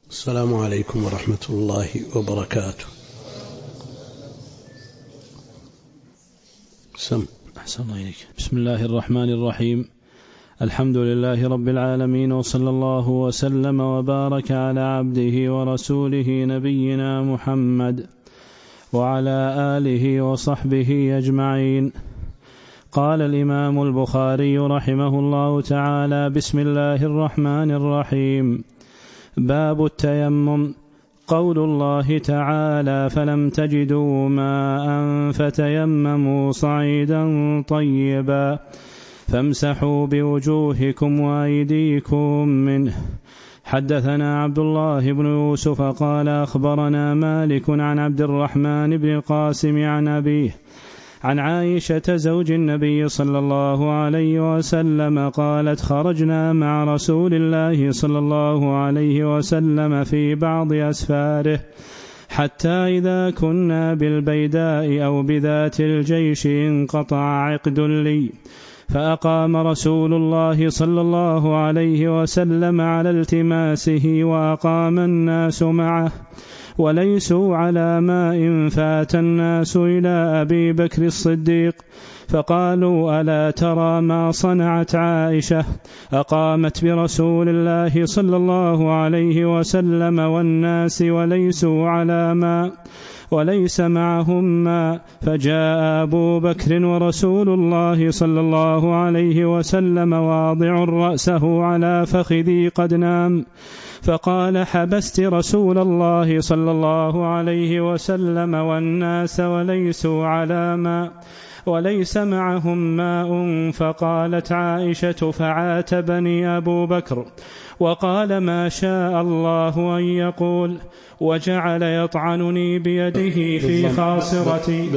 السلام عليكم ورحمة الله وبركاته. أحسن الله إليك. بسم الله الرحمن الرحيم. الحمد لله رب العالمين، وصلى الله وسلم وبارك على عبده ورسوله نبينا محمد وعلى آله وصحبه أجمعين. قال الإمام البخاري رحمه الله تعالى: بسم الله الرحمن الرحيم. باب التيمم. قول الله تعالى: فلم تجدوا ماء فتيمموا صعيدا طيبا فامسحوا بوجوهكم وأيديكم منه. حدثنا عبد الله بن يوسف قال أخبرنا مالك عن عبد الرحمن بن القاسم عن أبيه عن عائشة زوج النبي صلى الله عليه وسلم قالت: خرجنا مع رسول الله صلى الله عليه وسلم في بعض أسفاره، حتى إذا كنا بالبيداء أو بذات الجيش انقطع عقد لي، فأقام رسول الله صلى الله عليه وسلم على التماسه وأقام الناس معه، وليسوا على ماء فات الناس إلى أبي بكر الصديق فقالوا: ألا ترى ما صنعت عائشة؟ أقامت برسول الله صلى الله عليه وسلم والناس وليسوا على ماء وليس معهم ماء، فجاء أبو بكر ورسول الله صلى الله عليه وسلم واضع رأسه على فخذي قد نام، فقال: حبست رسول الله صلى الله عليه وسلم والناس وليسوا على ماء وليس معهم ماء. فقالت عائشة: فعاتبني أبو بكر وقال: ما شاء الله أن يقول، وجعل يطعنني بيده في خاصرتي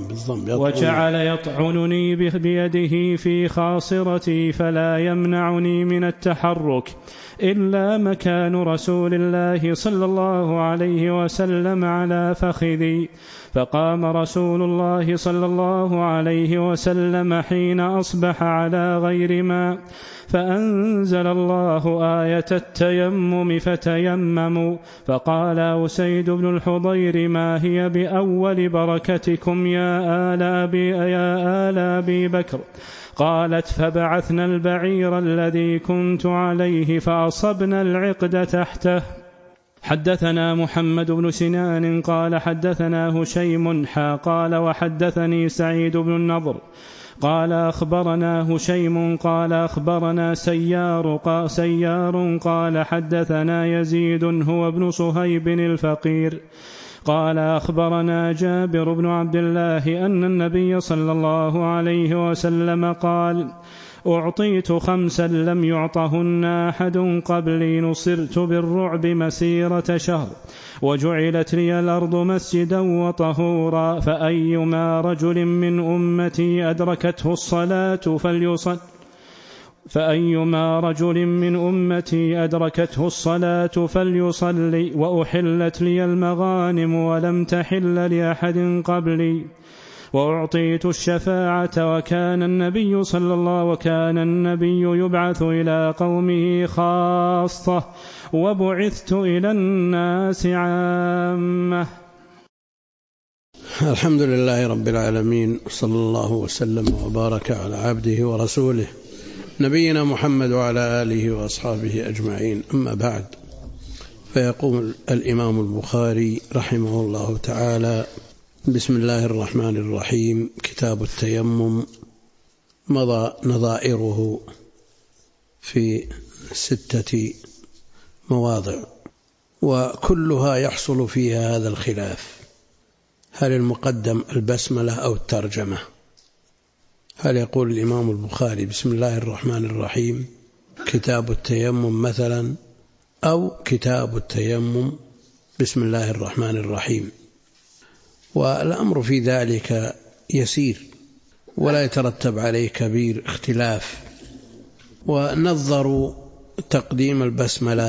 بيده في خاصرتي فلا يمنعني من التحرك إلا مكان رسول الله صلى الله عليه وسلم على فخذي. فقام رسول الله صلى الله عليه وسلم حين أصبح على غير ماء، فأنزل الله آية التيمم فتيمموا. فقال أسيد بن الحضير: ما هي بأول بركتكم يا آل أبي بكر؟ قالت: فبعثنا البعير الذي كنت عليه فأصبنا العقد تحته. حدثنا محمد بن سنان قال حدثنا هشيم قال وحدثني سعيد بن النضر قال أخبرنا هشيم قال أخبرنا سيار قال حدثنا يزيد هو ابن صهيب الفقير قال أخبرنا جابر بن عبد الله أن النبي صلى الله عليه وسلم قال: أعطيت 5 لم يعطهن أحد قبلي، نصرت بالرعب مسيرة شهر، وجعلت لي الأرض مسجدا وطهورا، فأيما رجل من أمتي أدركته الصلاة فليصلي، وأحلت لي المغانم ولم تحل لأحد قبلي، وأعطيت الشفاعة، وكان النبي يبعث إلى قومه خاصة، وبعثت إلى الناس عامة. الحمد لله رب العالمين، صلى الله وسلم وبارك على عبده ورسوله نبينا محمد وعلى آله وأصحابه أجمعين. أما بعد، فيقول الإمام البخاري رحمه الله تعالى: بسم الله الرحمن الرحيم. كتاب التيمم. مضى نظائره في 6 مواضع، وكلها يحصل فيها هذا الخلاف: هل المقدم البسملة أو الترجمة؟ هل يقول الإمام البخاري بسم الله الرحمن الرحيم كتاب التيمم مثلا، أو كتاب التيمم بسم الله الرحمن الرحيم؟ والأمر في ذلك يسير ولا يترتب عليه كبير اختلاف. ونظروا تقديم البسملة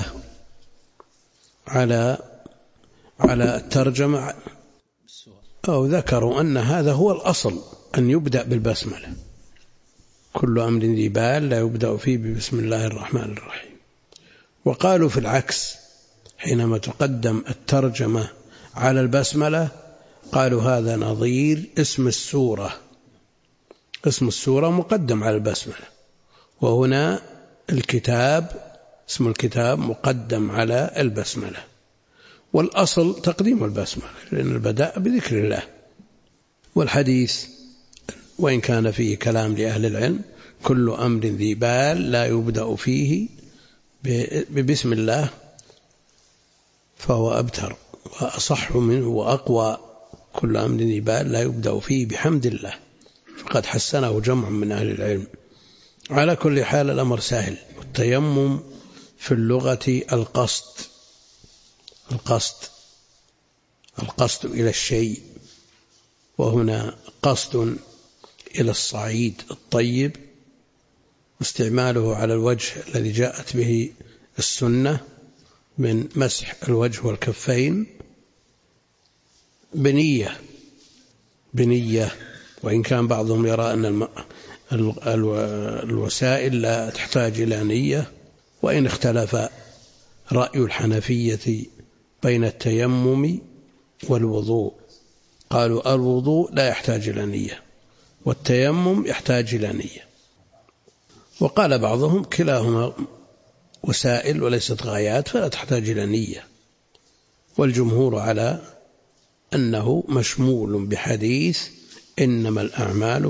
على الترجمة، أو ذكروا أن هذا هو الأصل، أن يبدأ بالبسملة. كل أمر ذي بال لا يبدأ فيه بسم الله الرحمن الرحيم. وقالوا في العكس، حينما تقدم الترجمة على البسملة قالوا هذا نظير اسم السورة، اسم السورة مقدم على البسملة، وهنا الكتاب اسم الكتاب مقدم على البسملة، والأصل تقديم البسملة لأن البداء بذكر الله. والحديث وإن كان فيه كلام لأهل العلم كل أمر ذي بال لا يبدأ فيه ببسم الله فهو أبتر وأصح منه وأقوى، كل أمر ذي بال لا يبدأ فيه بحمد الله، فقد حسنه جمع من أهل العلم. على كل حال الأمر سهل. والتيمم في اللغة القصد إلى الشيء، وهنا قصد إلى الصعيد الطيب، واستعماله على الوجه الذي جاءت به السنة من مسح الوجه والكفين بنية، وإن كان بعضهم يرى أن الوسائل لا تحتاج إلى نية، وإن اختلف رأي الحنفية بين التيمم والوضوء، قالوا الوضوء لا يحتاج إلى نية والتيمم يحتاج إلى نية، وقال بعضهم كلاهما وسائل وليست غايات فلا تحتاج إلى نية، والجمهور على أنه مشمول بحديث إنما الأعمال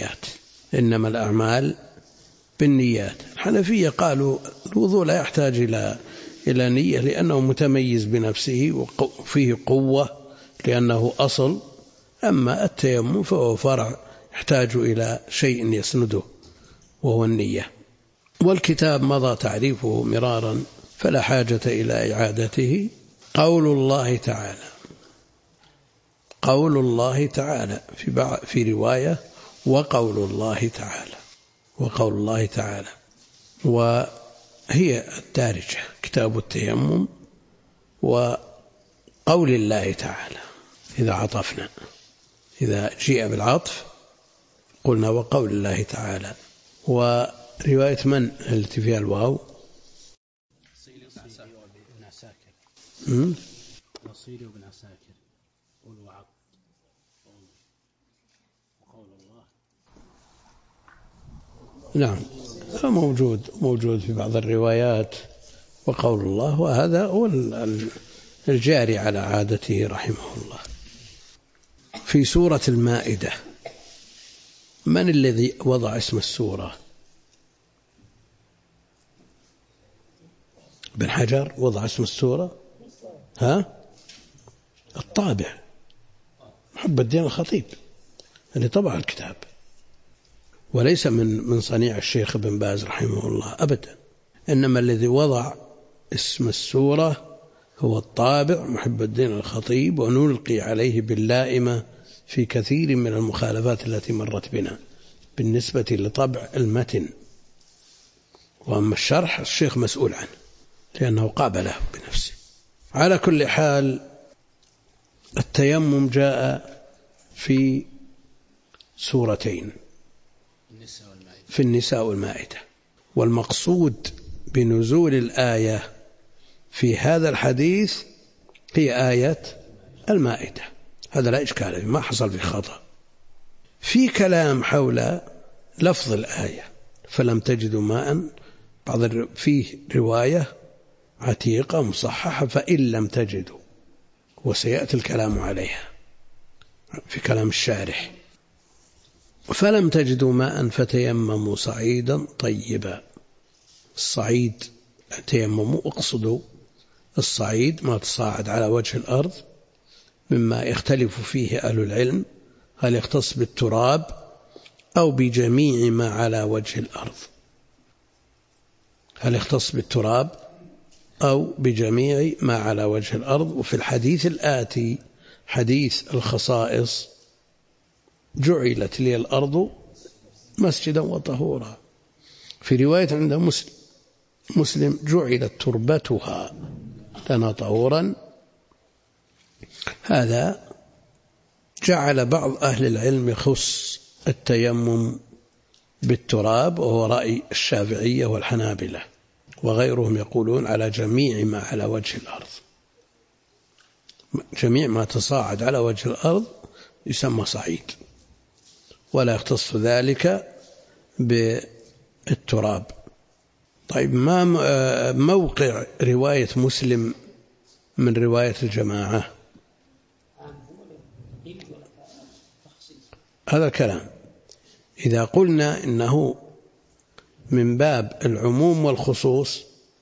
بالنيات. الحنفية قالوا الوضوء لا يحتاج إلى نية لأنه متميز بنفسه وفيه قوة لأنه أصل، أما التيمم فهو فرع يحتاج إلى شيء يسنده وهو النية. والكتاب مضى تعريفه مرارا فلا حاجة إلى إعادته. قول الله تعالى في رواية وقول الله تعالى، وهي الدارجة كتاب التيمم وقول الله تعالى. إذا جيء بالعطف قلنا وقول الله تعالى. ورواية من التي فيها الواو؟ نصيري وابن عساكر والوعظ وقول الله. نعم موجود في بعض الروايات وقول الله، وهذا هو الجاري على عادته رحمه الله. في سورة المائدة من الذي وضع اسم السورة؟ ابن حجر وضع اسم السورة، الطابع محب الدين الخطيب اللي طبع الكتاب، وليس من صنيع الشيخ ابن باز رحمه الله أبدا، إنما الذي وضع اسم السورة هو الطابع محب الدين الخطيب، ونلقي عليه باللائمة في كثير من المخالفات التي مرت بنا بالنسبة لطبع المتن، وأما الشرح الشيخ مسؤول عنه لأنه قابله بنفسه. على كل حال التيمم جاء في سورتين، في النساء والمائدة، والمقصود بنزول الآية في هذا الحديث هي آية المائدة، هذا لا إشكال فيه، ما حصل في خطأ. في كلام حول لفظ الآية فلم تجدوا ماء، فيه رواية عتيقة مصححة فإن لم تجدوا، وسيأتي الكلام عليها في كلام الشارح. فلم تجدوا ماء فتيمموا صعيدا طيبا. الصعيد تيمموا، اقصدوا الصعيد ما تصاعد على وجه الأرض، مما يختلف فيه أهل العلم هل يختص بالتراب أو بجميع ما على وجه الأرض، هل يختص بالتراب أو بجميع ما على وجه الأرض. وفي الحديث الآتي حديث الخصائص جعلت لي الأرض مسجدا وطهورا، في رواية عند مسلم جعلت تربتها لنا طهورا. هذا جعل بعض أهل العلم يخص التيمم بالتراب، وهو رأي الشافعية والحنابلة، وغيرهم يقولون على جميع ما على وجه الأرض. جميع ما تصاعد على وجه الأرض يسمى صعيد، ولا يختص ذلك بالتراب. طيب ما موقع رواية مسلم من رواية الجماعة؟ هذا الكلام إذا قلنا إنه من باب العموم والخصوص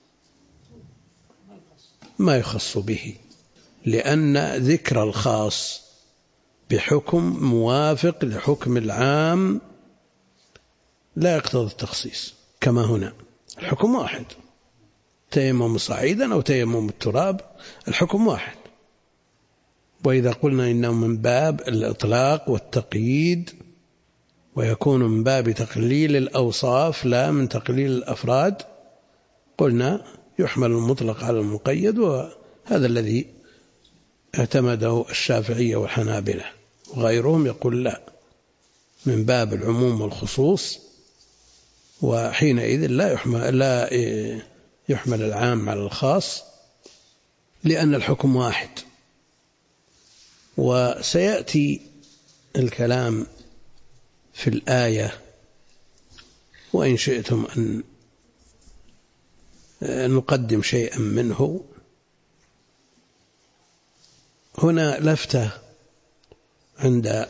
ما يخص به، لأن ذكر الخاص بحكم موافق لحكم العام لا يقتضي التخصيص. كما هنا الحكم واحد، تيمم صعيدا أو تيمم التراب الحكم واحد. وإذا قلنا إنه من باب الإطلاق والتقييد ويكون من باب تقليل الأوصاف لا من تقليل الأفراد، قلنا يحمل المطلق على المقيد، وهذا الذي اعتمده الشافعية والحنابلة، وغيرهم يقول لا، من باب العموم والخصوص، وحينئذ لا يحمل العام على الخاص لأن الحكم واحد. وسيأتي الكلام في الآية، وإن شئتم أن نقدم شيئا منه. هنا لفتة عند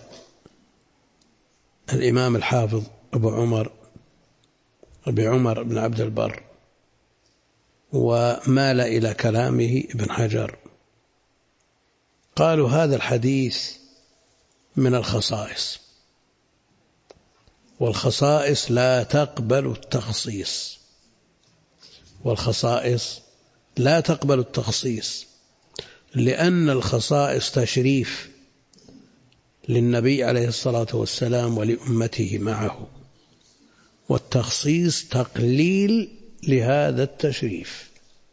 الإمام الحافظ أبي عمر بن عبد البر، ومال إلى كلامه ابن حجر. قالوا هذا الحديث من الخصائص، والخصائص لا تقبل التخصيص، والخصائص لا تقبل التخصيص، لأن الخصائص تشريف للنبي عليه الصلاة والسلام ولأمته معه، والتخصيص تقليل لهذا التشريف،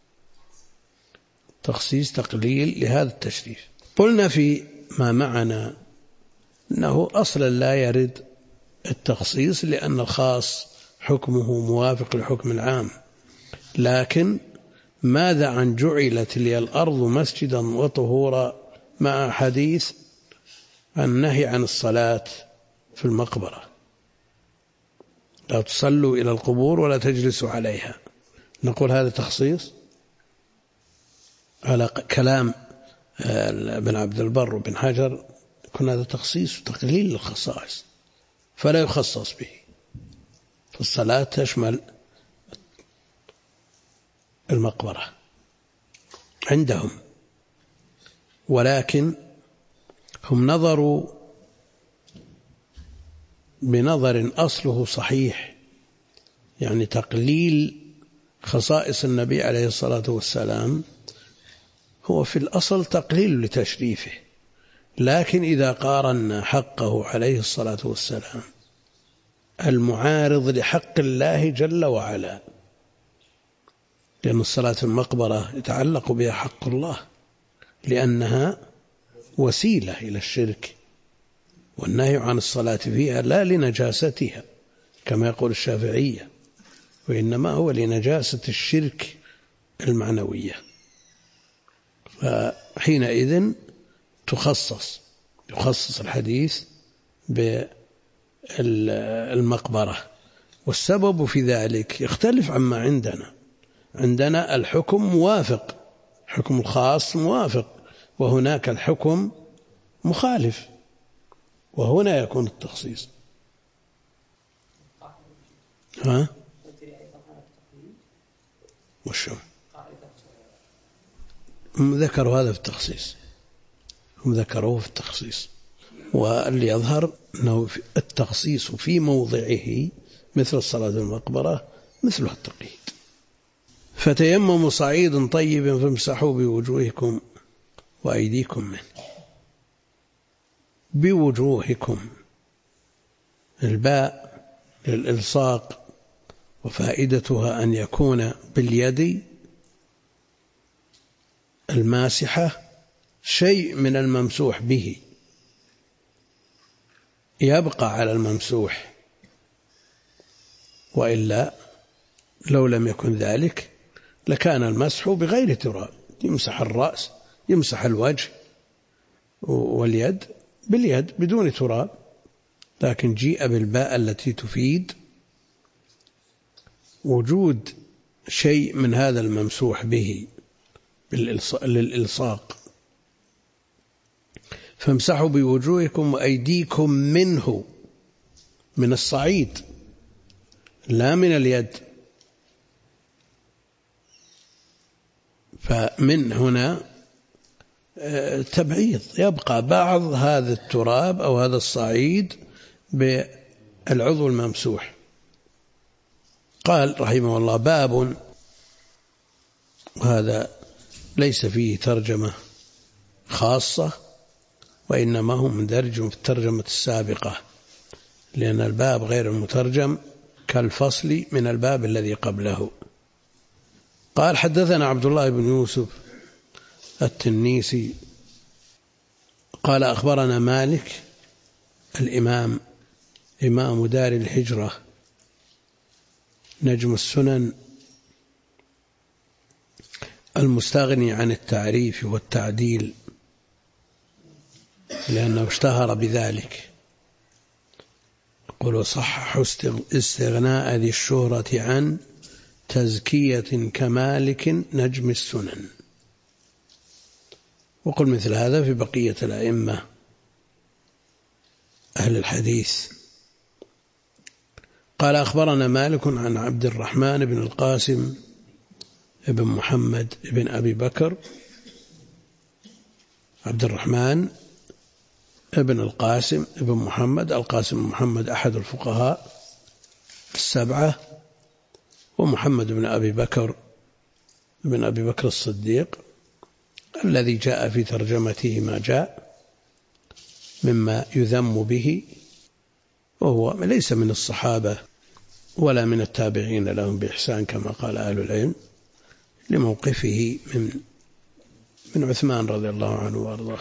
تخصيص تقليل لهذا التشريف. قلنا في ما معنا أنه أصلا لا يرد التخصيص، لأن الخاص حكمه موافق لحكم العام. لكن ماذا عن جعلت لي الأرض مسجدا وطهورا مع حديث النهي عن الصلاة في المقبرة، لا تصلوا إلى القبور ولا تجلسوا عليها؟ نقول هذا تخصيص على كلام ابن عبد البر وابن حجر، يكون هذا تخصيص وتقليل للخصائص فلا يخصص به. فالصلاة تشمل المقبرة عندهم، ولكن هم نظروا بنظر أصله صحيح، يعني تقليل خصائص النبي عليه الصلاة والسلام هو في الأصل تقليل لتشريفه، لكن إذا قارنا حقه عليه الصلاة والسلام المعارض لحق الله جل وعلا، لأن الصلاة في المقبرة يتعلق بها حق الله، لأنها وسيلة إلى الشرك، والنهي عن الصلاة فيها لا لنجاستها كما يقول الشافعية، وإنما هو لنجاسة الشرك المعنوية. فحينئذ يخصص الحديث بالمقبرة. والسبب في ذلك يختلف عما عندنا الحكم موافق، حكم الخاص موافق، وهناك الحكم مخالف، وهنا يكون التخصيص. وشو هم ذكروا هذا في التخصيص، هم ذكروه في التخصيص، واللي يظهر أنه التخصيص في موضعه مثل الصلاة في المقبرة مثلها التقييد. فتيمموا صعيدا طيبا فامسحوا بوجوهكم وأيديكم منه. بوجوهكم، الباء للإلصاق، وفائدتها أن يكون باليد الماسحة شيء من الممسوح به يبقى على الممسوح، وإلا لو لم يكن ذلك لكان المسح بغير تراب، يمسح الرأس، يمسح الوجه، واليد باليد بدون تراب، لكن جيء بالباء التي تفيد وجود شيء من هذا الممسوح به للإلصاق. فامسحوا بوجوهكم وأيديكم منه، من الصعيد لا من اليد. فمن هنا تبعيض، يبقى بعض هذا التراب أو هذا الصعيد بالعضو الممسوح. قال رحمه الله: باب، وهذا ليس فيه ترجمة خاصة، وإنما هو مندرج في الترجمة السابقة، لأن الباب غير المترجم كالفصل من الباب الذي قبله. قال: حدثنا عبد الله بن يوسف التنيسي قال: أخبرنا مالك الإمام إمام دار الهجرة نجم السنن المستغني عن التعريف والتعديل، لأنه اشتهر بذلك. يقول: صحح استغناء ذي الشهرة عن تزكية كمالك نجم السنن. وقل مثل هذا في بقية الأئمة أهل الحديث. قال: أخبرنا مالك عن عبد الرحمن بن القاسم ابن محمد ابن أبي بكر. عبد الرحمن ابن القاسم ابن محمد، القاسم بن محمد أحد الفقهاء السبعة، ومحمد بن أبي بكر ابن أبي بكر الصديق الذي جاء في ترجمته ما جاء مما يذم به، وهو ليس من الصحابة ولا من التابعين لهم بإحسان كما قال أهل العلم، لموقفه من عثمان رضي الله عنه وأرضاه.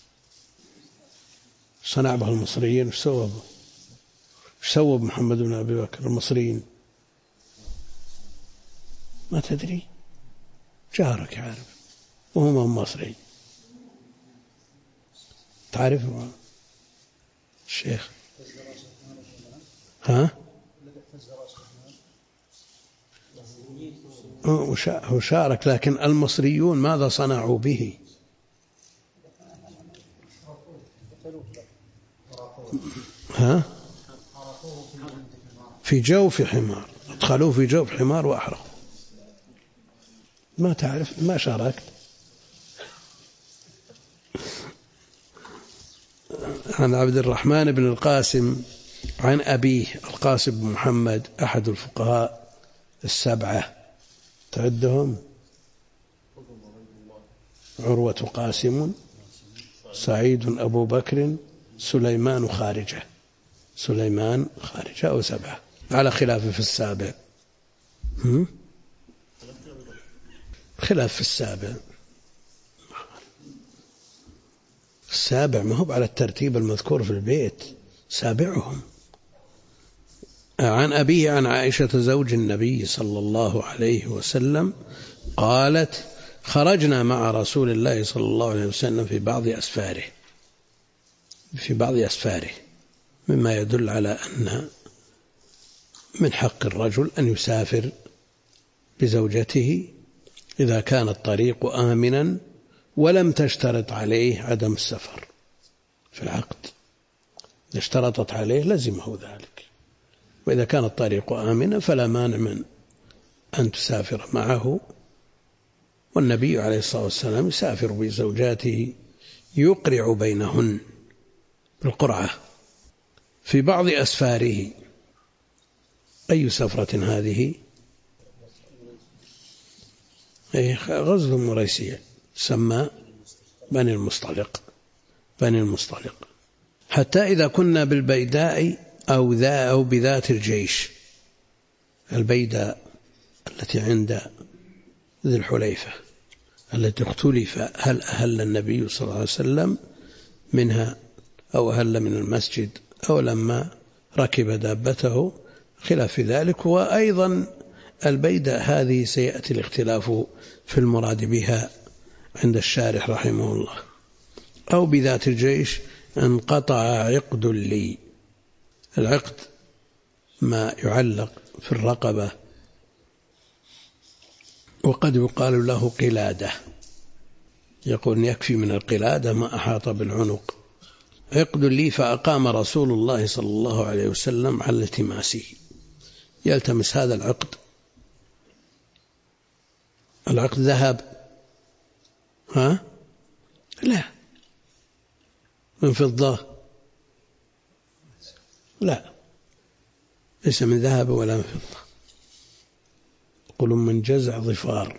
صنع به المصريين، وش سووا محمد بن أبي بكر المصريين؟ ما تدري؟ جارك عارف، وهم مصري. تعرف الشيخ؟ ها؟ هو شارك، لكن المصريون ماذا صنعوا به؟ ها؟ في جوف حمار، ادخلوه في جوف حمار وأحرقوا. ما تعرف؟ ما شاركت؟ عن عبد الرحمن بن القاسم عن أبيه القاسم بن محمد أحد الفقهاء السبعة، تعدهم: عروة قاسم، سعيد أبو بكر، سليمان خارجة. سليمان خارجة أو سبعة على خلاف في السابع. خلاف في السابع. السابع ما هو على الترتيب المذكور في البيت، سابعهم. عن أبيه عن عائشة زوج النبي صلى الله عليه وسلم قالت: خرجنا مع رسول الله صلى الله عليه وسلم في بعض أسفاره، مما يدل على أن من حق الرجل أن يسافر بزوجته إذا كان الطريق آمنا ولم تشترط عليه عدم السفر في العقد. إذا اشترطت عليه لزمه ذلك، وإذا كان الطريق آمنا فلا مانع من أن تسافر معه. والنبي عليه الصلاة والسلام يسافر بزوجاته يقرع بينهن بالقرعة في بعض أسفاره. أي سفرة هذه؟ غزو مريسية، سمى بني المصطلق. حتى إذا كنا بالبيداء أو بذات الجيش، البيداء التي عند ذي الحليفة التي اختلف هل أهل النبي صلى الله عليه وسلم منها أو أهل من المسجد أو لما ركب دابته، خلاف ذلك. وأيضا البيداء هذه سيأتي الاختلاف في المراد بها عند الشارح رحمه الله. أو بذات الجيش انقطع عقد لي. العقد ما يعلق في الرقبة، وقد يقال له قلادة، يقول يكفي من القلادة ما أحاط بالعنق. عقد لي فأقام رسول الله صلى الله عليه وسلم على التماسه، يلتمس هذا العقد. العقد ذهب؟ ها؟ لا. من فضة؟ لا، ليس من ذهب ولا من فضة، يقولون من جزع ظفار،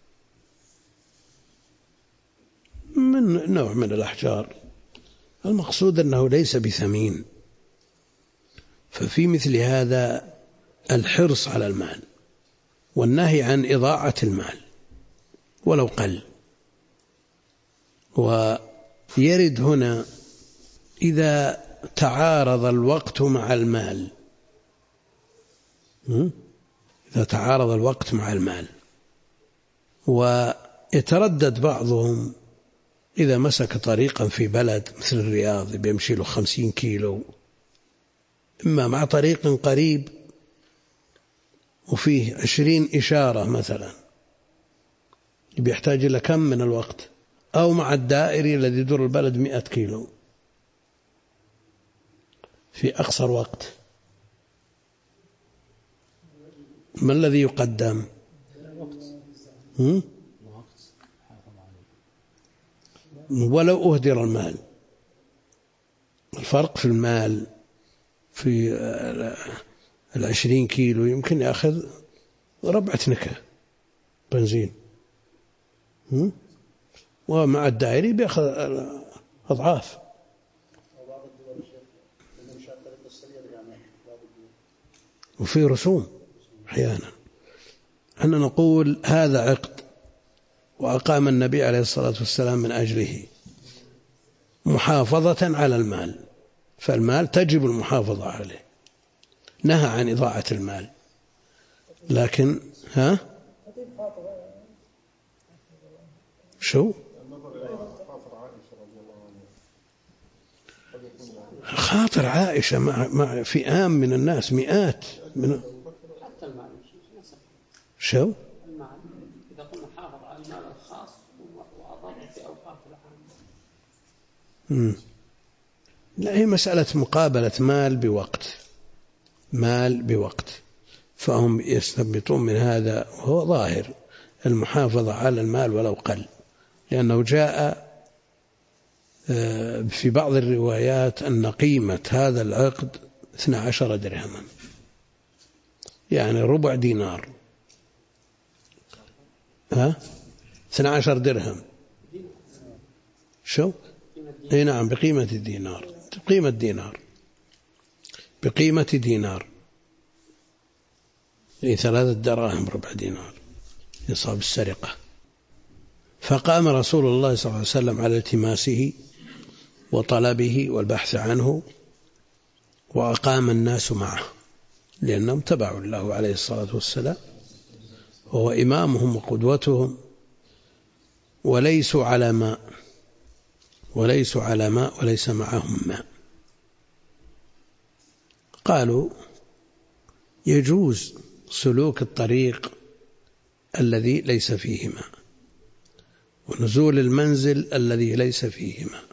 من نوع من الأحجار. المقصود أنه ليس بثمين. ففي مثل هذا الحرص على المال والنهي عن إضاعة المال ولو قل. ويرد هنا إذا تعارض الوقت مع المال، إذا تعارض الوقت مع المال، ويتردد بعضهم إذا مسك طريقا في بلد مثل الرياض بيمشي له 50 كيلو، إما مع طريق قريب وفيه 20 إشارة مثلا بيحتاج إلى كم من الوقت، أو مع الدائري الذي يدور البلد 100 كيلو في أقصر وقت. ما الذي يقدم؟ ولو أهدر المال. الفرق في المال في 20 كيلو يمكن يأخذ ربعة نكة بنزين، ومع الدائري بيأخذ أضعاف. وفي رسوم أحيانا. أنا نقول هذا عقد وأقام النبي عليه الصلاة والسلام من أجله محافظة على المال، فالمال تجب المحافظة عليه، نهى عن إضاعة المال. لكن شو خاطر عائشة مع فئام من الناس، مئات من شو إذا قلنا حافظ على المال الخاص وأضر في أوقات العام. لا، هي مسألة مقابلة مال بوقت، مال بوقت، فهم يستنبطون من هذا وهو ظاهر المحافظة على المال ولو قل، لأنه جاء في بعض الروايات أن قيمة هذا العقد 12 درهما، يعني ربع دينار. 12 درهم شو؟ اي نعم، بقيمة الدينار، بقيمة دينار، يعني 3 دراهم ربع دينار يصاب السرقة. فقام رسول الله صلى الله عليه وسلم على التماسه وطلبه والبحث عنه، وأقام الناس معه لأنهم تبعوا له عليه الصلاة والسلام، وهو إمامهم وقدوتهم، وليسوا على ماء وليس معهم ماء. قالوا يجوز سلوك الطريق الذي ليس فيه ماء، ونزول المنزل الذي ليس فيه ماء،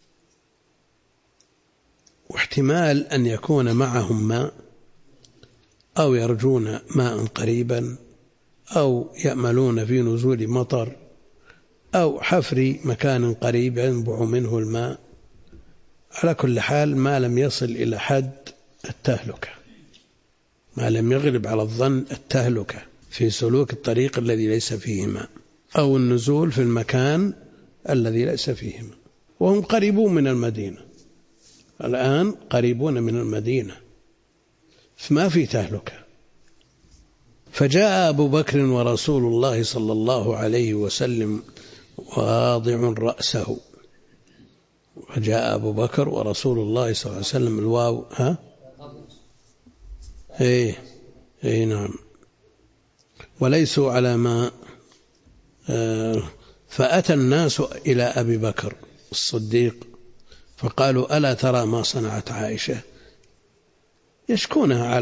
واحتمال أن يكون معهم ماء، أو يرجون ماء قريبا، أو يأملون في نزول مطر، أو حفر مكان قريب ينبع منه الماء. على كل حال ما لم يصل إلى حد التهلكة، ما لم يغلب على الظن التهلكة في سلوك الطريق الذي ليس فيه ماء، أو النزول في المكان الذي ليس فيه ماء. وهم قريبون من المدينة الآن، قريبون من المدينة، فما في تهلكة. فجاء أبو بكر ورسول الله صلى الله عليه وسلم واضع رأسه. فجاء أبو بكر ورسول الله صلى الله عليه وسلم، الواو إيه نعم، وليسوا على ما. فأتى الناس إلى أبي بكر الصديق فقالوا ألا ترى ما صنعت عائشة؟ يشكونها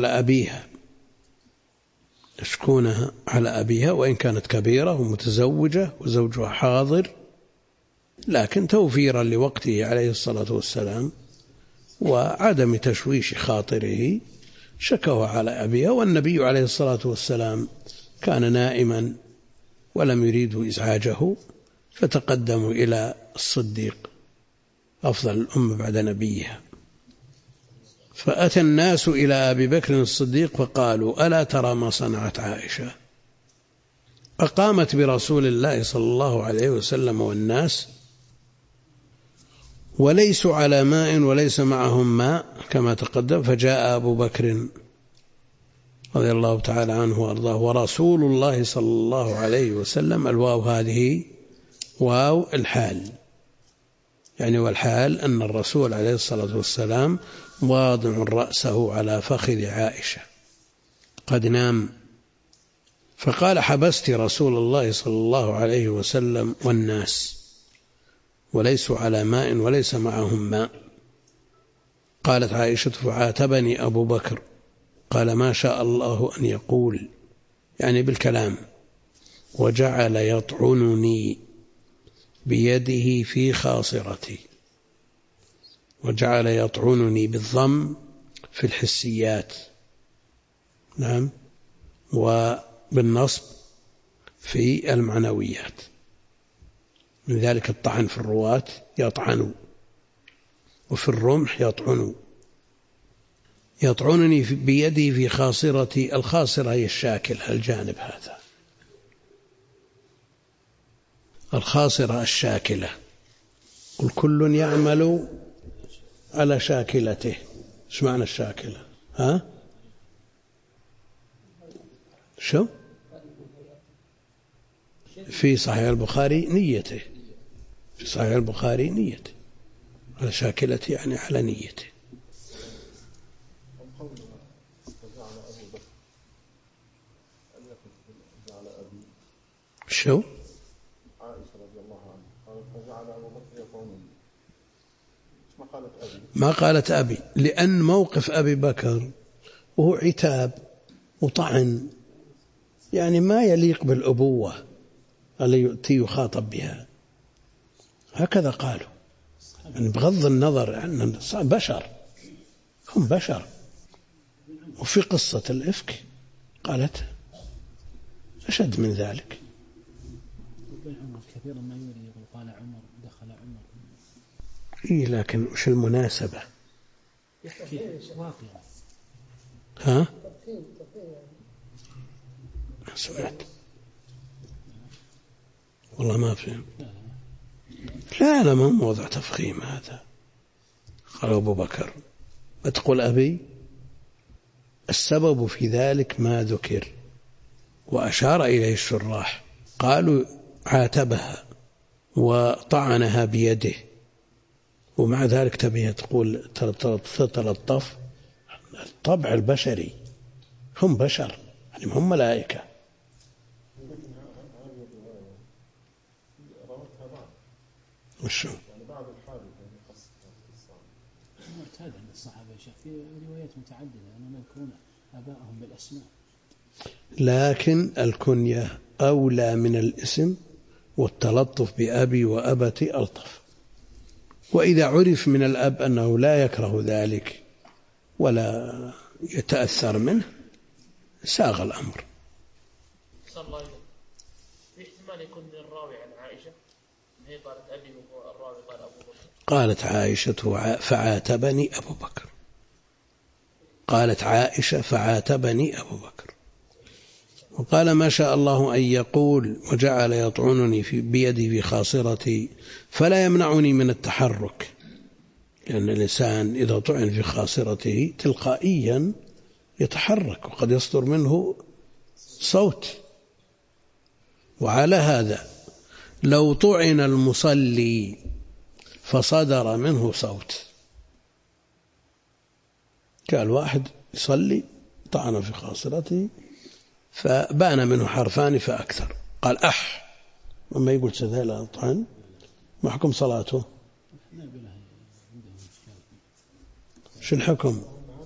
على أبيها وإن كانت كبيرة ومتزوجة وزوجها حاضر، لكن توفيرا لوقته عليه الصلاة والسلام وعدم تشويش خاطره شكوى على أبيها، والنبي عليه الصلاة والسلام كان نائما ولم يريدوا إزعاجه فتقدموا إلى الصديق أفضل الأمة بعد نبيها. فأتى الناس إلى أبي بكر الصديق فقالوا ألا ترى ما صنعت عائشة؟ أقامت برسول الله صلى الله عليه وسلم والناس وليسوا على ماء وليس معهم ماء كما تقدم، فجاء أبو بكر رضي الله تعالى عنه وأرضاه ورسول الله صلى الله عليه وسلم، الواو هذه واو الحال، يعني والحال أن الرسول عليه الصلاة والسلام واضع رأسه على فخذ عائشة قد نام، فقال حبست رسول الله صلى الله عليه وسلم والناس وليسوا على ماء وليس معهم ماء. قالت عائشة فعاتبني أبو بكر، قال ما شاء الله أن يقول، يعني بالكلام، وجعل يطعنني بيده في خاصرتي، وجعل يطعنني بالضم في الحسيات، نعم، وبالنصب في المعنويات، من ذلك الطعن في الرواة يطعنوا، وفي الرمح يطعنوا. يطعنني بيدي في خاصرتي، الخاصرة هي الشاكلة، الجانب هذا، الخاصرة الشاكلة، قل كل يعمل على شاكلته. ايش معنى الشاكلة؟ ها؟ شو؟ في صحيح البخاري نيته، في صحيح البخاري نيته، على شاكلته يعني على نيته. شو؟ ما قالت أبي، لأن موقف أبي بكر وهو عتاب وطعن، يعني ما يليق بالأبوة التي يخاطب بها، هكذا قالوا، يعني بغض النظر عن بشر، هم بشر. وفي قصة الإفك قالت أشد من ذلك. كثيرا ما يوري يقول قال عمر دخل عمر. إيه لكن وش المناسبة؟ ها؟ سمعت والله ما فهم. لا ما موضع تفخيم هذا. قال أبو بكر أتقول أبي، السبب في ذلك ما ذكر، وأشار إليه الشراح، قالوا عاتبها وطعنها بيده، ومع ذلك تبيه تقول تتلطف. الطبع البشري، هم بشر، يعني هم ملائكة. وشو؟ معتاد عند الصحابة في روايات متعددة أنهم يذكرون آباءهم بالأسماء، لكن الكنية أولى من الاسم، والتلطف بأبي وأبتي ألطف. وإذا عرف من الأب أنه لا يكره ذلك ولا يتأثر منه ساغ الأمر. صلى الله عليه وسلم في احتمال يكون من الراوي عن عائشة هي قالت أبي والراوي قال أبو بكر. قالت عائشة فعاتبني أبو بكر، قالت عائشة فعاتبني أبو بكر، وقال ما شاء الله أن يقول وجعل يطعنني بيدي في خاصرتي فلا يمنعني من التحرك، لأن الإنسان إذا طعن في خاصرته تلقائيا يتحرك وقد يصدر منه صوت. وعلى هذا لو طعن المصلي فصدر منه صوت، كان واحد يصلي طعن في خاصرته فبان منه حرفان فأكثر، قال أح، وما يقول سذيل طعن، ما حكم صلاته؟ شو الحكم؟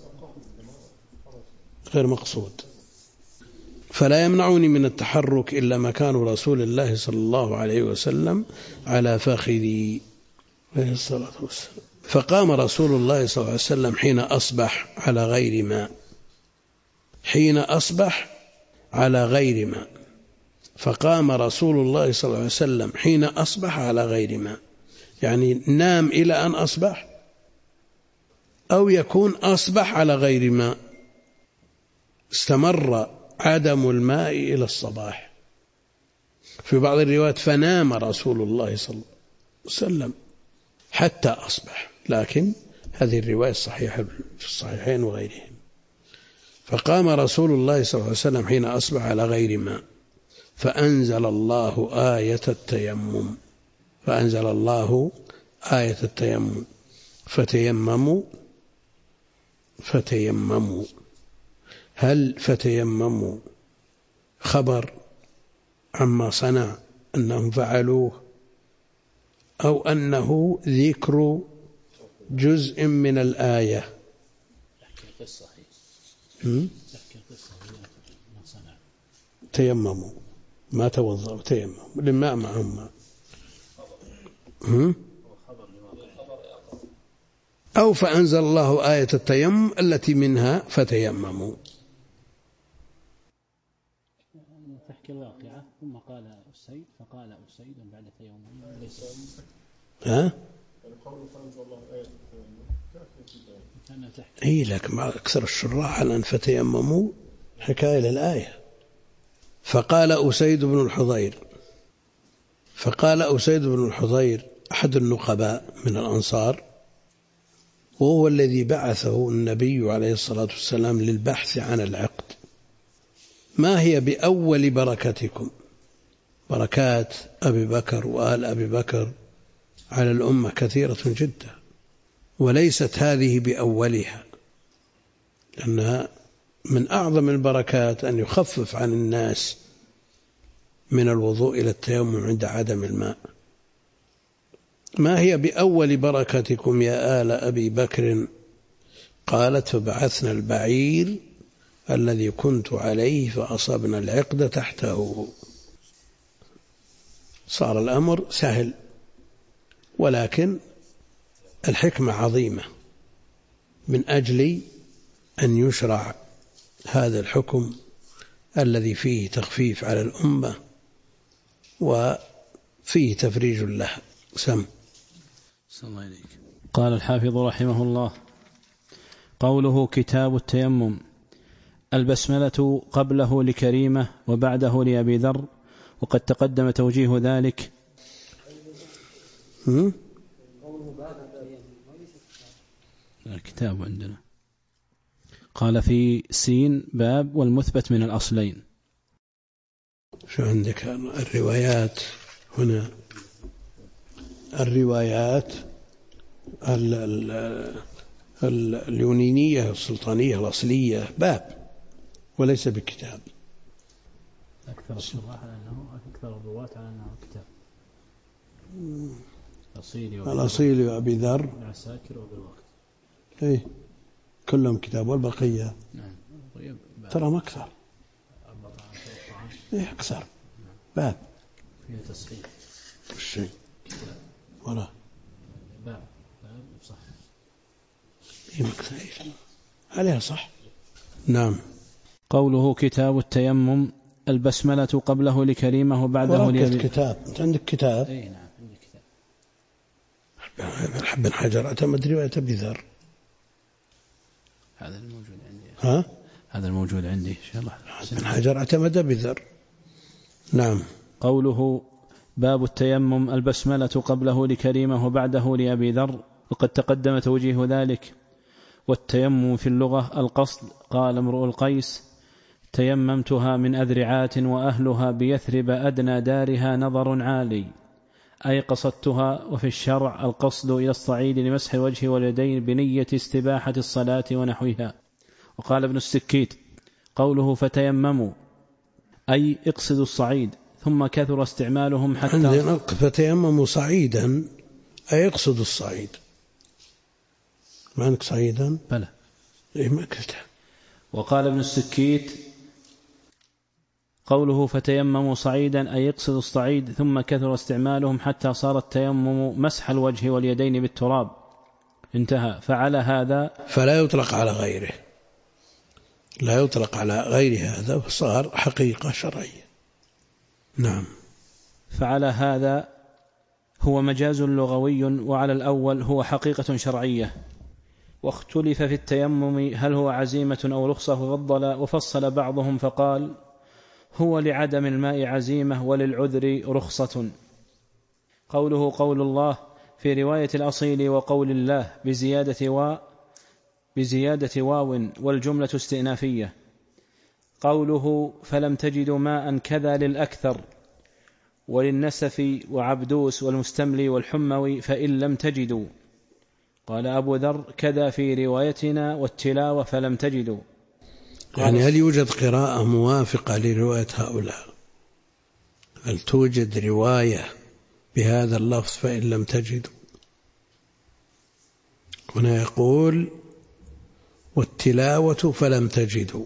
غير مقصود. فلا يمنعني من التحرك إلا مكان رسول الله صلى الله عليه وسلم على فخذي عليه الصلاة والسلام. فقام رسول الله صلى الله عليه وسلم حين أصبح على غير ماء، حين أصبح على غير ماء. فقام رسول الله صلى الله عليه وسلم حين أصبح على غير ماء، يعني نام إلى أن أصبح، أو يكون أصبح على غير ماء، استمر عدم الماء إلى الصباح. في بعض الروايات فنام رسول الله صلى الله عليه وسلم حتى أصبح، لكن هذه الرواية الصحيحة في الصحيحين وغيرهم. فقام رسول الله صلى الله عليه وسلم حين أصبح على غير ماء، فأنزل الله آية التيمم، فأنزل الله آية التيمم، فتيمموا. هل فتيمموا خبر عما صنع أنهم فعلوه، أو أنه ذكر جزء من الآية؟ تيمموا ما توضأوا، تيمموا للماء معهم ماء. أو فأنزل الله آية التيمم التي منها فتيمموا. تحكي الواقعة ثم قال أسيد، فقال أسيد بعد تيمم. إيه، لكن أكثر الشراح على أن فتيمموا حكاية للآية. فقال أسيد بن الحضير أحد النقباء من الأنصار، وهو الذي بعثه النبي عليه الصلاة والسلام للبحث عن العقد. ما هي بأول بركتكم؟ بركات أبي بكر وآل أبي بكر على الأمة كثيرة جدا، وليست هذه بأولها، لأنها من أعظم البركات أن يخفف عن الناس من الوضوء إلى التيمم عند عدم الماء. ما هي بأول بركتكم يا آل أبي بكر؟ قالت فبعثنا البعير الذي كنت عليه فأصبنا العقد تحته. صار الأمر سهل، ولكن الحكمة عظيمة من أجل أن يشرع هذا الحكم الذي فيه تخفيف على الأمة وفيه تفريج لها. قال الحافظ رحمه الله: قوله كتاب التيمم، البسملة قبله لكريمة وبعده لأبي ذر، وقد تقدم توجيه ذلك. الكتاب عندنا قال في سين باب والمثبت من الأصلين. شو عندك الروايات هنا؟ الروايات اليونانية السلطانية الأصلية باب وليس بكتاب. أكثر الشراح على أنه أكثر الرواة على أنه كتاب. الأصيل وأبي ذر العساكر وبالوقت. إيه كلهم كتاب، والبقية نعم ترى ما أكثر. إيه أكثر باب فيه تصحيح الشيء ولا باب صح. إيه أكثر عليها صح. نعم. قوله كتاب التيمم، البسملة قبله لكريمة وبعده لأبي كتاب. أنت عندك كتاب؟ إيه نعم عندي كتاب. ابن حجر اعتمد رواية أبي ذر. هذا الموجود عندي. هذا الموجود عندي إن شاء الله. ابن حجر اعتمد أبي ذر. نعم. قوله باب التيمم، البسملة قبله لكريمة وبعده لأبي ذر، وقد تقدم توجيه ذلك. والتيمم في اللغة القصد. قال امرؤ القيس: تيممتها من أذرعات وأهلها بيثرب أدنى دارها نظر عالي، أي قصدتها. وفي الشرع القصد إلى الصعيد لمسح الوجه واليدين بنية استباحة الصلاة ونحوها. وقال ابن السكيت: قوله فتيمموا أي اقصدوا الصعيد، ثم كثر استعمالهم حتى عندنا فتيمموا صعيدا أي اقصدوا الصعيد. ما عندك صعيدا؟ بلى. إيه ما قلتها. وقال ابن السكيت قوله فتيمموا صعيدا أي يقصد الصعيد، ثم كثر استعمالهم حتى صار التيمم مسح الوجه واليدين بالتراب، انتهى. فعلى هذا فلا يطلق على غيره، لا يطلق على غير هذا، فصار حقيقة شرعية. نعم. فعلى هذا هو مجاز لغوي، وعلى الأول هو حقيقة شرعية. واختلف في التيمم هل هو عزيمة أو رخصة، وفصل بعضهم فقال هو لعدم الماء عزيمة وللعذر رخصة. قوله قول الله في رواية الأصيل وقول الله بزيادة واو والجملة استئنافية. قوله فلم تجدوا ماء كذا للأكثر، وللنسف وعبدوس والمستملي والحموي فإن لم تجدوا. قال أبو ذر كذا في روايتنا والتلاوة فلم تجدوا. يعني هل يوجد قراءة موافقة لرواية هؤلاء؟ هل توجد رواية بهذا اللفظ فإن لم تجدوا؟ هنا يقول والتلاوة فلم تجدوا.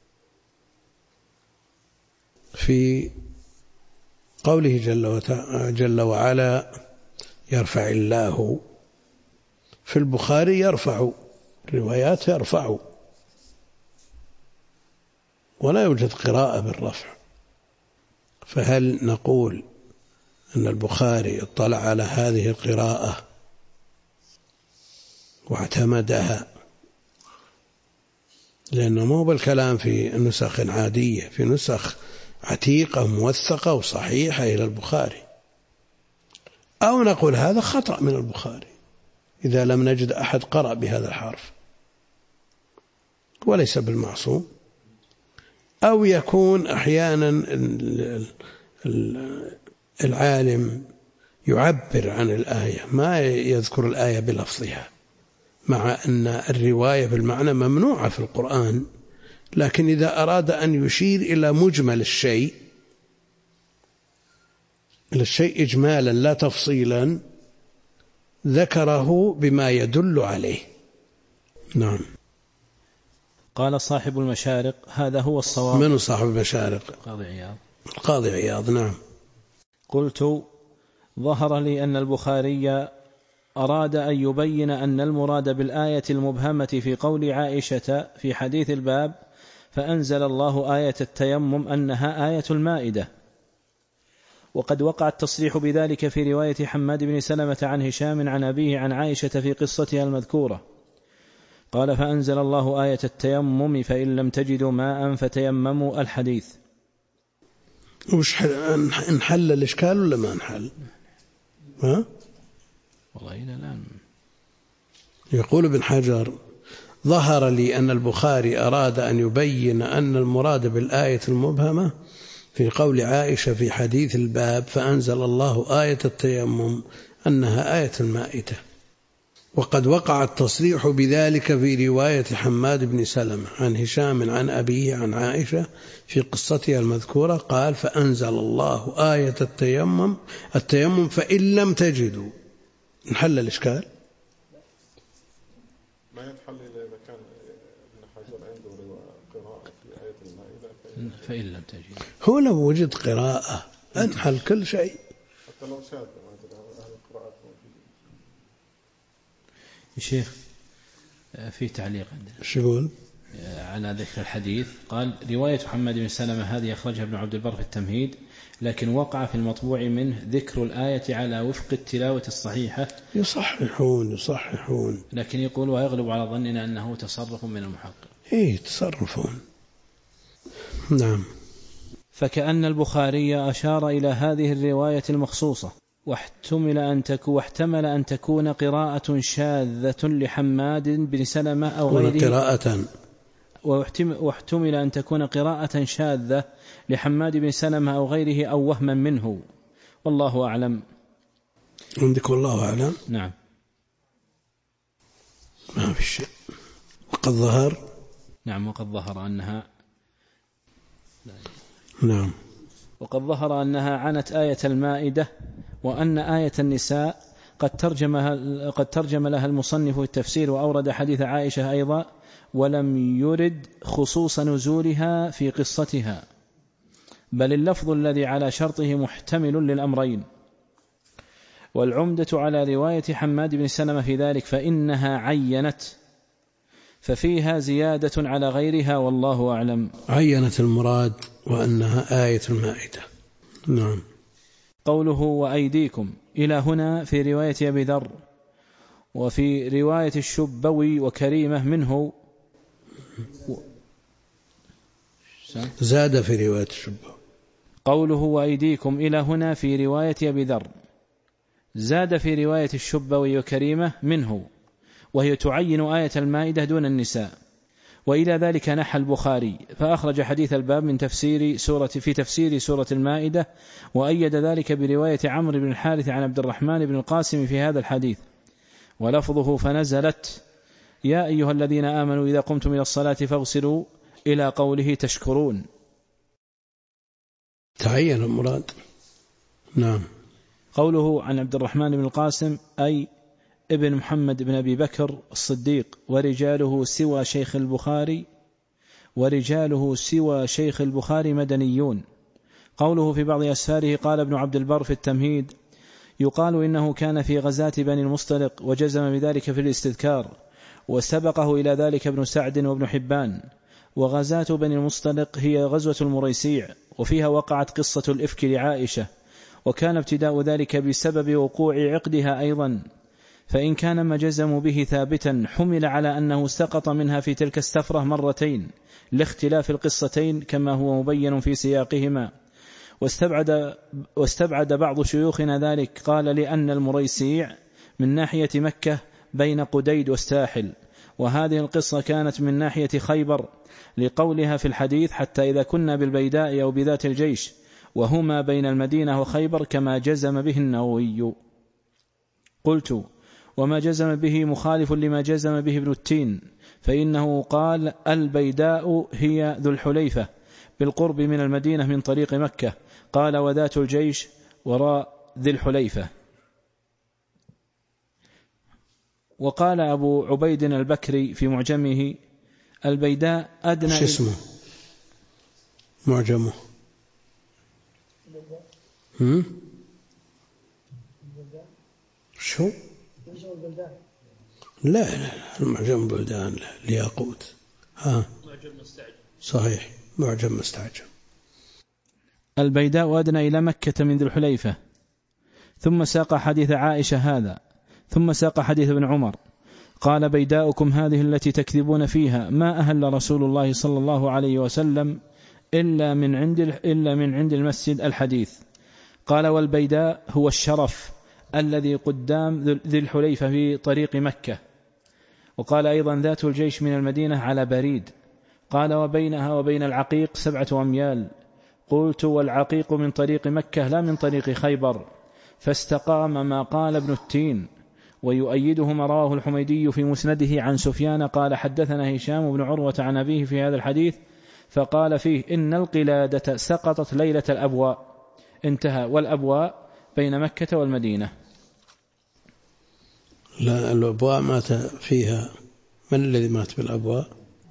في قوله جل وعلا يرفع الله، في البخاري يرفع، الروايات يرفع، ولا يوجد قراءة بالرفع. فهل نقول أن البخاري اطلع على هذه القراءة واعتمدها؟ لأنه مو بالكلام في نسخ عادية، في نسخ عتيقة موثقة وصحيحة إلى البخاري. أو نقول هذا خطأ من البخاري إذا لم نجد أحد قرأ بهذا الحرف، وليس بالمعصوم. أو يكون أحيانا العالم يعبر عن الآية، ما يذكر الآية بلفظها، مع أن الرواية بالمعنى ممنوعة في القرآن، لكن إذا أراد أن يشير إلى مجمل الشيء إجمالا لا تفصيلا ذكره بما يدل عليه. نعم. قال صاحب المشارق هذا هو الصواب. من صاحب المشارق؟ القاضي عياض. نعم. قلت ظهر لي أن البخاري أراد أن يبين أن المراد بالآية المبهمة في قول عائشة في حديث الباب فأنزل الله آية التيمم أنها آية المائدة، وقد وقع التصريح بذلك في رواية حماد بن سلمة عن هشام عن أبيه عن عائشة في قصتها المذكورة. قال فأنزل الله آية التيمم فإن لم تجدوا ماء فتيمموا، الحديث. وش نحل الإشكال ولا ما نحل؟ ها؟ والله إلى الآن. يقول ابن حجر ظهر لي أن البخاري أراد أن يبين أن المراد بالآية المبهمة في قول عائشة في حديث الباب فأنزل الله آية التيمم أنها آية المائدة، وقد وقع التصريح بذلك في رواية حماد بن سلمة عن هشام عن أبيه عن عائشة في قصتها المذكورة. قال فأنزل الله آية التيمم فإن لم تجدوا. نحل الإشكال؟ ما ينحل إذا كان ابن حجر عنده قراءة في آية المائدة فإن لم تجدوا. هو لو وجد قراءة أنحل كل شيء، حتى لو شاذ أهل القراءات موجودين. الشيخ في تعليق عندنا شو يقول على ذكر الحديث؟ قال رواية محمد بن سلمة هذه أخرجها ابن عبد البر في التمهيد، لكن وقع في المطبوع منه ذكر الآية على وفق التلاوة الصحيحة. يصححون لكن يقول ويغلب على ظننا أنه تصرف من المحقق. تصرفون. نعم. فكأن البخاري أشار إلى هذه الرواية المخصوصة، واحتمل أن تكون قراءة شاذة لحماد بن سلمة أو غيره، واحتمل أن تكون قراءة شاذة لحماد بن سلمة أو غيره أو وهما منه، والله أعلم. عندك والله أعلم. نعم. ما في شيء. وقد ظهر. نعم. وقد ظهر أنها. نعم. وقد ظهر أنها عنت آية المائدة، وأن آية النساء قد ترجم لها المصنف في التفسير وأورد حديث عائشة أيضا، ولم يرد خصوص نزولها في قصتها، بل اللفظ الذي على شرطه محتمل للأمرين. والعمدة على رواية حماد بن سلمة في ذلك فإنها عينت، ففيها زيادة على غيرها والله أعلم. عينت المراد وأنها آية المائدة. نعم. قوله وأيديكم إلى هنا في رواية أبي ذر، وفي رواية الشبوي وكريمة منه زاد في رواية الشبوي. قوله وأيديكم إلى هنا في رواية أبي ذر، زاد في رواية الشبوي وكريمة منه، وهي تعين آية المائدة دون النساء. وإلى ذلك نحى البخاري فأخرج حديث الباب من في تفسير سورة المائدة، وأيد ذلك برواية عمرو بن الحارث عن عبد الرحمن بن القاسم في هذا الحديث، ولفظه فنزلت يا أيها الذين آمنوا إذا قمتم إلى الصلاة فاغسلوا إلى قوله تشكرون. تعين المراد. نعم. قوله عن عبد الرحمن بن القاسم أي ابن محمد بن أبي بكر الصديق، ورجاله سوى شيخ البخاري مدنيون. قوله في بعض أسفاره قال ابن عبد البر في التمهيد يقال إنه كان في غزاة بني المصطلق، وجزم بذلك في الاستذكار، وسبقه إلى ذلك ابن سعد وابن حبان. وغزاة بني المصطلق هي غزوة المريسيع، وفيها وقعت قصة الإفك لعائشة، وكان ابتداء ذلك بسبب وقوع عقدها أيضا، فإن كان ما جزموا به ثابتا حمل على أنه سقط منها في تلك السفرة مرتين لاختلاف القصتين كما هو مبين في سياقهما. واستبعد بعض شيوخنا ذلك، قال لأن المريسيع من ناحية مكة بين قديد والساحل، وهذه القصة كانت من ناحية خيبر، لقولها في الحديث حتى إذا كنا بالبيداء أو بذات الجيش، وهما بين المدينة وخيبر كما جزم به النووي. قلت وما جزم به مخالف لما جزم به ابن التين، فإنه قال البيداء هي ذو الحليفة بالقرب من المدينة من طريق مكة، قال وذات الجيش وراء ذي الحليفة. وقال أبو عبيد البكري في معجمه البيداء أدنى. شو اسمه معجمه؟ شو؟ لا المعجم بلدان الياقوت. معجم مستعجم. صحيح معجم مستعجم. البيداء أدنى إلى مكة من ذي الحليفة. ثم ساق حديث عائشة هذا، ثم ساق حديث ابن عمر قال بيداؤكم هذه التي تكذبون فيها ما أهل رسول الله صلى الله عليه وسلم إلا من عند المسجد الحديث. قال والبيداء هو الشرف الذي قدام ذي الحليفة في طريق مكة. وقال أيضا ذات الجيش من المدينة على بريد. قال وبينها وبين العقيق 7 أميال. قلت والعقيق من طريق مكة لا من طريق خيبر، فاستقام ما قال ابن التين. ويؤيده ما رواه الحميدي في مسنده عن سفيان قال حدثنا هشام بن عروة عن أبيه في هذا الحديث، فقال فيه إن القلادة سقطت ليلة الأبواء، انتهى. والأبواء بين مكة والمدينة. لا الأبواء مات فيها من الذي مات بالأبواء؟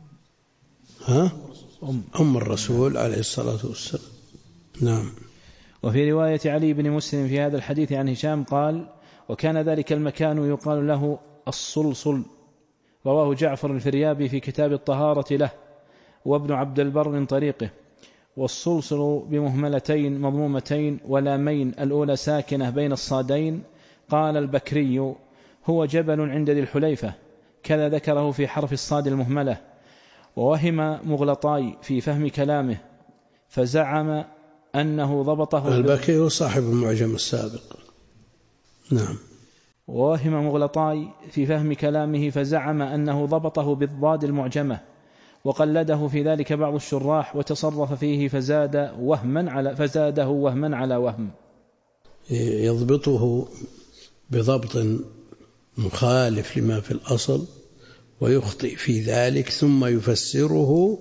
أم الرسول عليه الصلاة والسلام. نعم. وفي رواية علي بن مسلم في هذا الحديث عن هشام قال وكان ذلك المكان يقال له الصلصل. رواه جعفر الفريابي في كتاب الطهارة له، وابن عبد البر من طريقه. والصلصل بمهملتين مضمومتين ولامين الأولى ساكنة بين الصادين. قال البكري هو جبل عند ذي الحليفة، كذا ذكره في حرف الصاد المهملة. ووهم مغلطاي في فهم كلامه فزعم أنه ضبطه. البكري هو صاحب المعجم السابق. نعم. ووهم مغلطاي في فهم كلامه فزعم أنه ضبطه بالضاد المعجمة، وقلده في ذلك بعض الشراح وتصرف فيه فزاده وهما على وهم. يضبطه بضبط مخالف لما في الأصل ويخطئ في ذلك ثم يفسره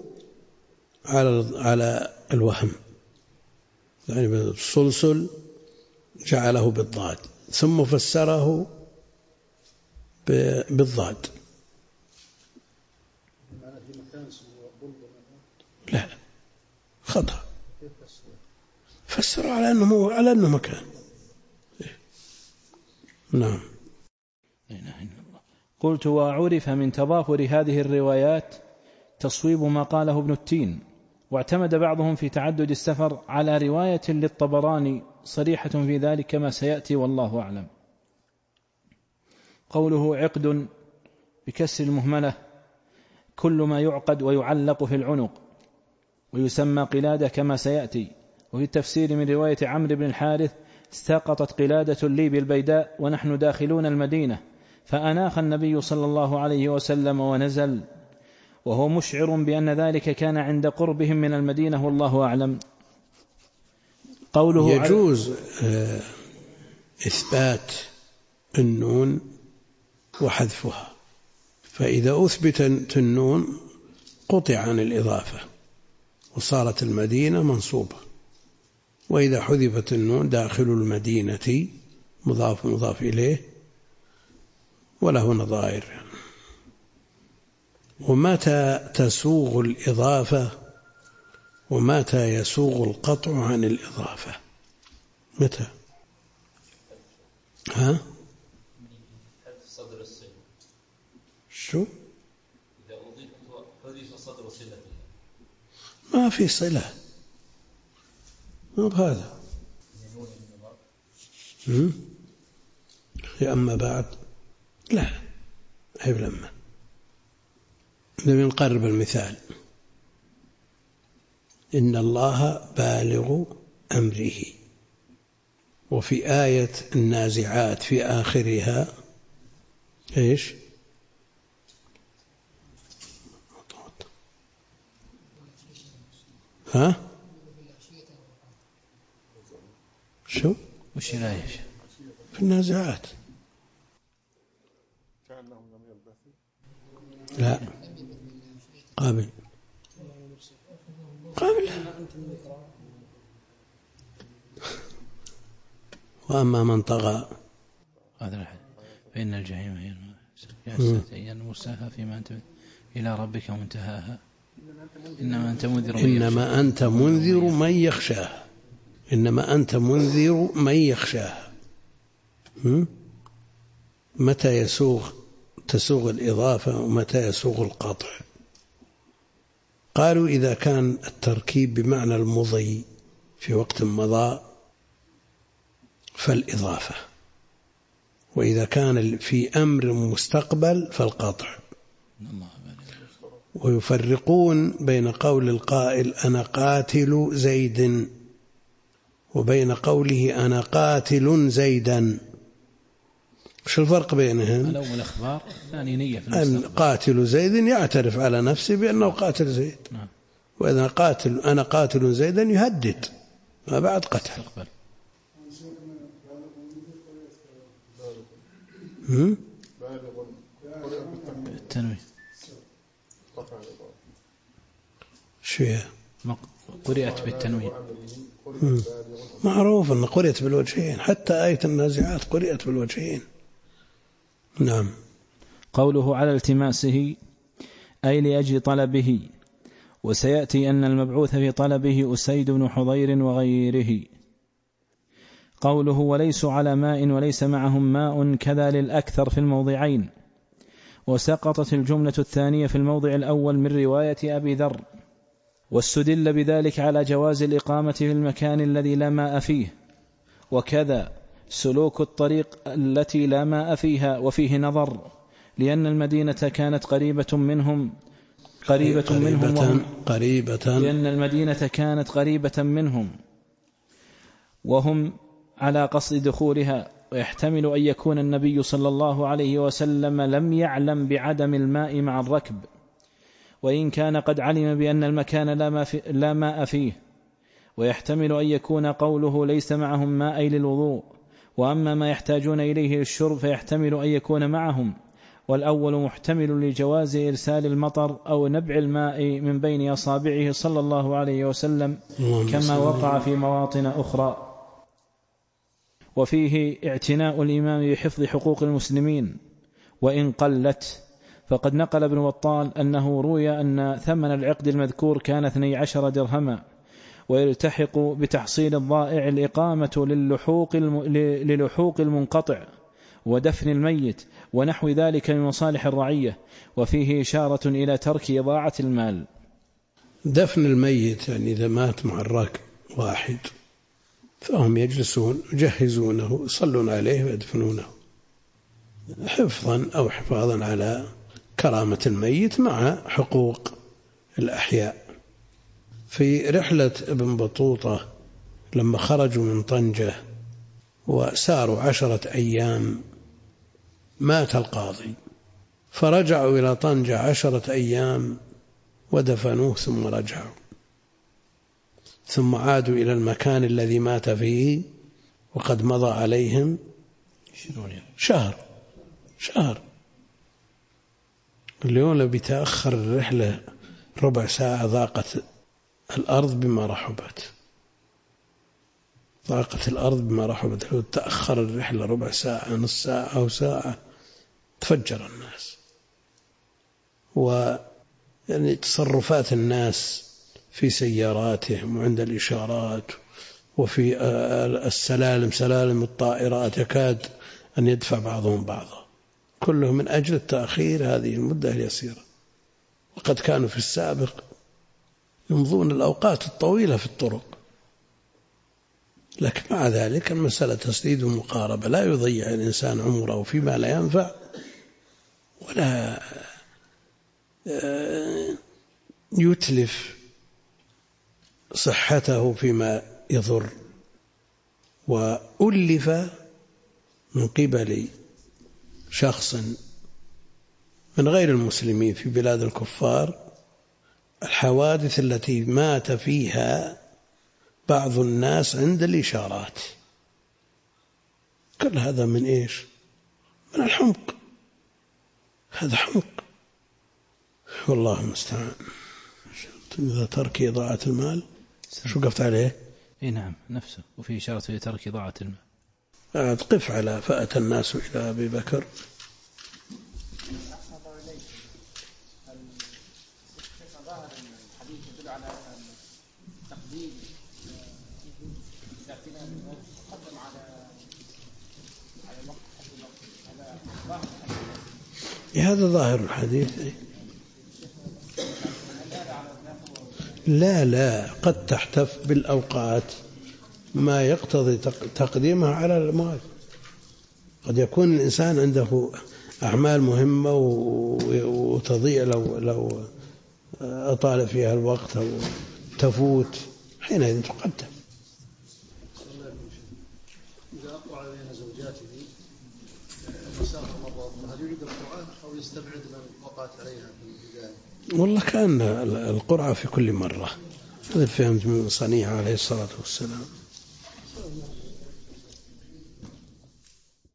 على الوهم. يعني الصلصل جعله بالضاد ثم فسره بالضاد. لا خطأ، فسروا على أنه مكان. نعم. قلت: وعرف من تضافر هذه الروايات تصويب ما قاله ابن التين، واعتمد بعضهم في تعدد السفر على رواية للطبراني صريحة في ذلك كما سيأتي والله أعلم. قوله عقد بكسر المهملة كل ما يعقد ويعلق في العنق، ويسمى قلادة كما سيأتي. وفي التفسير من رواية عمرو بن الحارث: استاقطت قلادة لي بالبيداء ونحن داخلون المدينة، فأناخ النبي صلى الله عليه وسلم ونزل، وهو مشعر بأن ذلك كان عند قربهم من المدينة والله أعلم. قوله يجوز إثبات النون وحذفها، فإذا أثبت النون قطع عن الإضافة وصارت المدينة منصوبة، وإذا حذفت النون داخل المدينة مضاف إليه وله نظائر. ومتى تسوغ الإضافة ومتى يسوغ القطع عن الإضافة؟ متى؟ ها؟ شو؟ إذا حذف صدر صلة ما في صلة، مو بهذا. أما بعد لا عيب لما نقرب المثال: إن الله بالغ أمره. وفي آية النازعات في آخرها إيش؟ ها؟ شو؟ وش الآية؟ في النازعات. لا قابل وأما من طغى فإن الجحيم هي المرساها فيما أنت إلى ربك منتهاها إنما أنت منذر من يخشاها. إنما أنت منذر من يخشاها. متى تسوغ الإضافة ومتى يسوغ القطع؟ قالوا إذا كان التركيب بمعنى المضي في وقت مضى فالإضافة، وإذا كان في أمر مستقبل فالقطع. ويفرقون بين قول القائل أنا قاتل زيد وبين قوله أنا قاتل زيدا. وش الفرق بينهم؟ الأول أخبار، الثاني نية في المستقبل. قاتل زيد يعترف على نفسه بأنه قاتل زيد، وإذا أنا قاتل زيدا يهدد ما بعد قتل. التنوين شوية قرئت بالتنوين. معروف أن قرئت بالوجهين، حتى آية النازعات قرئت بالوجهين. نعم. قوله على التماسه أي لأجل طلبه، وسيأتي أن المبعوث في طلبه أسيد بن حضير وغيره. قوله وليسوا على ماء وليس معهم ماء كذا للأكثر في الموضعين، وسقطت الجملة الثانية في الموضع الأول من رواية أبي ذر، واستدل بذلك على جواز الإقامة في المكان الذي لا ماء فيه، وكذا سلوك الطريق التي لا ماء فيها. وفيه نظر، لأن المدينة كانت قريبة منهم لأن المدينة كانت قريبة منهم وهم على قصد دخولها، ويحتمل أن يكون النبي صلى الله عليه وسلم لم يعلم بعدم الماء مع الركب، وإن كان قد علم بأن المكان لا ماء فيه. ويحتمل أن يكون قوله ليس معهم ماء للوضوء، وأما ما يحتاجون إليه للشرب فيحتمل أن يكون معهم، والأول محتمل لجواز إرسال المطر أو نبع الماء من بين أصابعه صلى الله عليه وسلم كما وقع في مواطن أخرى. وفيه اعتناء الإمام بحفظ حقوق المسلمين، وإن قلت. فقد نقل ابن بطال أنه روي أن ثمن العقد المذكور كان 12 درهما، ويلتحق بتحصيل الضائع الإقامة للحوق المنقطع ودفن الميت ونحو ذلك من مصالح الرعية، وفيه إشارة إلى ترك إضاعة المال. دفن الميت يعني إذا مات مع الراكب واحد فهم يجلسون يجهزونه يصلون عليه ويدفنونه حفظا أو حفاظا على كرامة الميت مع حقوق الأحياء. في رحلة ابن بطوطة لما خرجوا من طنجة وساروا 10 أيام مات القاضي، فرجعوا إلى طنجة 10 أيام ودفنوه ثم رجعوا، ثم عادوا إلى المكان الذي مات فيه وقد مضى عليهم شهر. اليوم لو بيتأخر الرحلة ربع ساعة ضاقت الأرض بما رحبت. لو تأخر الرحلة ربع ساعة نص ساعة أو ساعة تفجر الناس. ويعني تصرفات الناس في سياراتهم وعند الإشارات وفي سلالم الطائرات يكاد أن يدفع بعضهم بعضا، كله من أجل التأخير هذه المدة اليسيرة. وقد كانوا في السابق يمضون الأوقات الطويلة في الطرق، لكن مع ذلك المسألة تسديد ومقاربة، لا يضيع الإنسان عمره فيما لا ينفع ولا يتلف صحته فيما يضر. وألف من قبل شخص من غير المسلمين في بلاد الكفار الحوادث التي مات فيها بعض الناس عند الإشارات. كل هذا من إيش؟ من الحمق. هذا حمق والله المستعان. إذا ترك إضاعة المال شو قفت عليه؟ نعم نفسه، وفي إشارة لترك إضاعة المال. قف على فأتى الناس إلى أبي بكر. هذا ظاهر الحديث. لا قد تحتف بالأوقات ما يقتضي تقديمها على المواد. قد يكون الإنسان عنده أعمال مهمة وتضيع لو أطال فيها الوقت أو تفوت، حينئذ تقدم. إذا أقرأ بين زوجاته مسافة مرات هل يريد القرآن أو يستبعد من وقعت عليها في البداية؟ والله كان القرعة في كل مرة، هذا فهمت من صنيعه عليه الصلاة والسلام.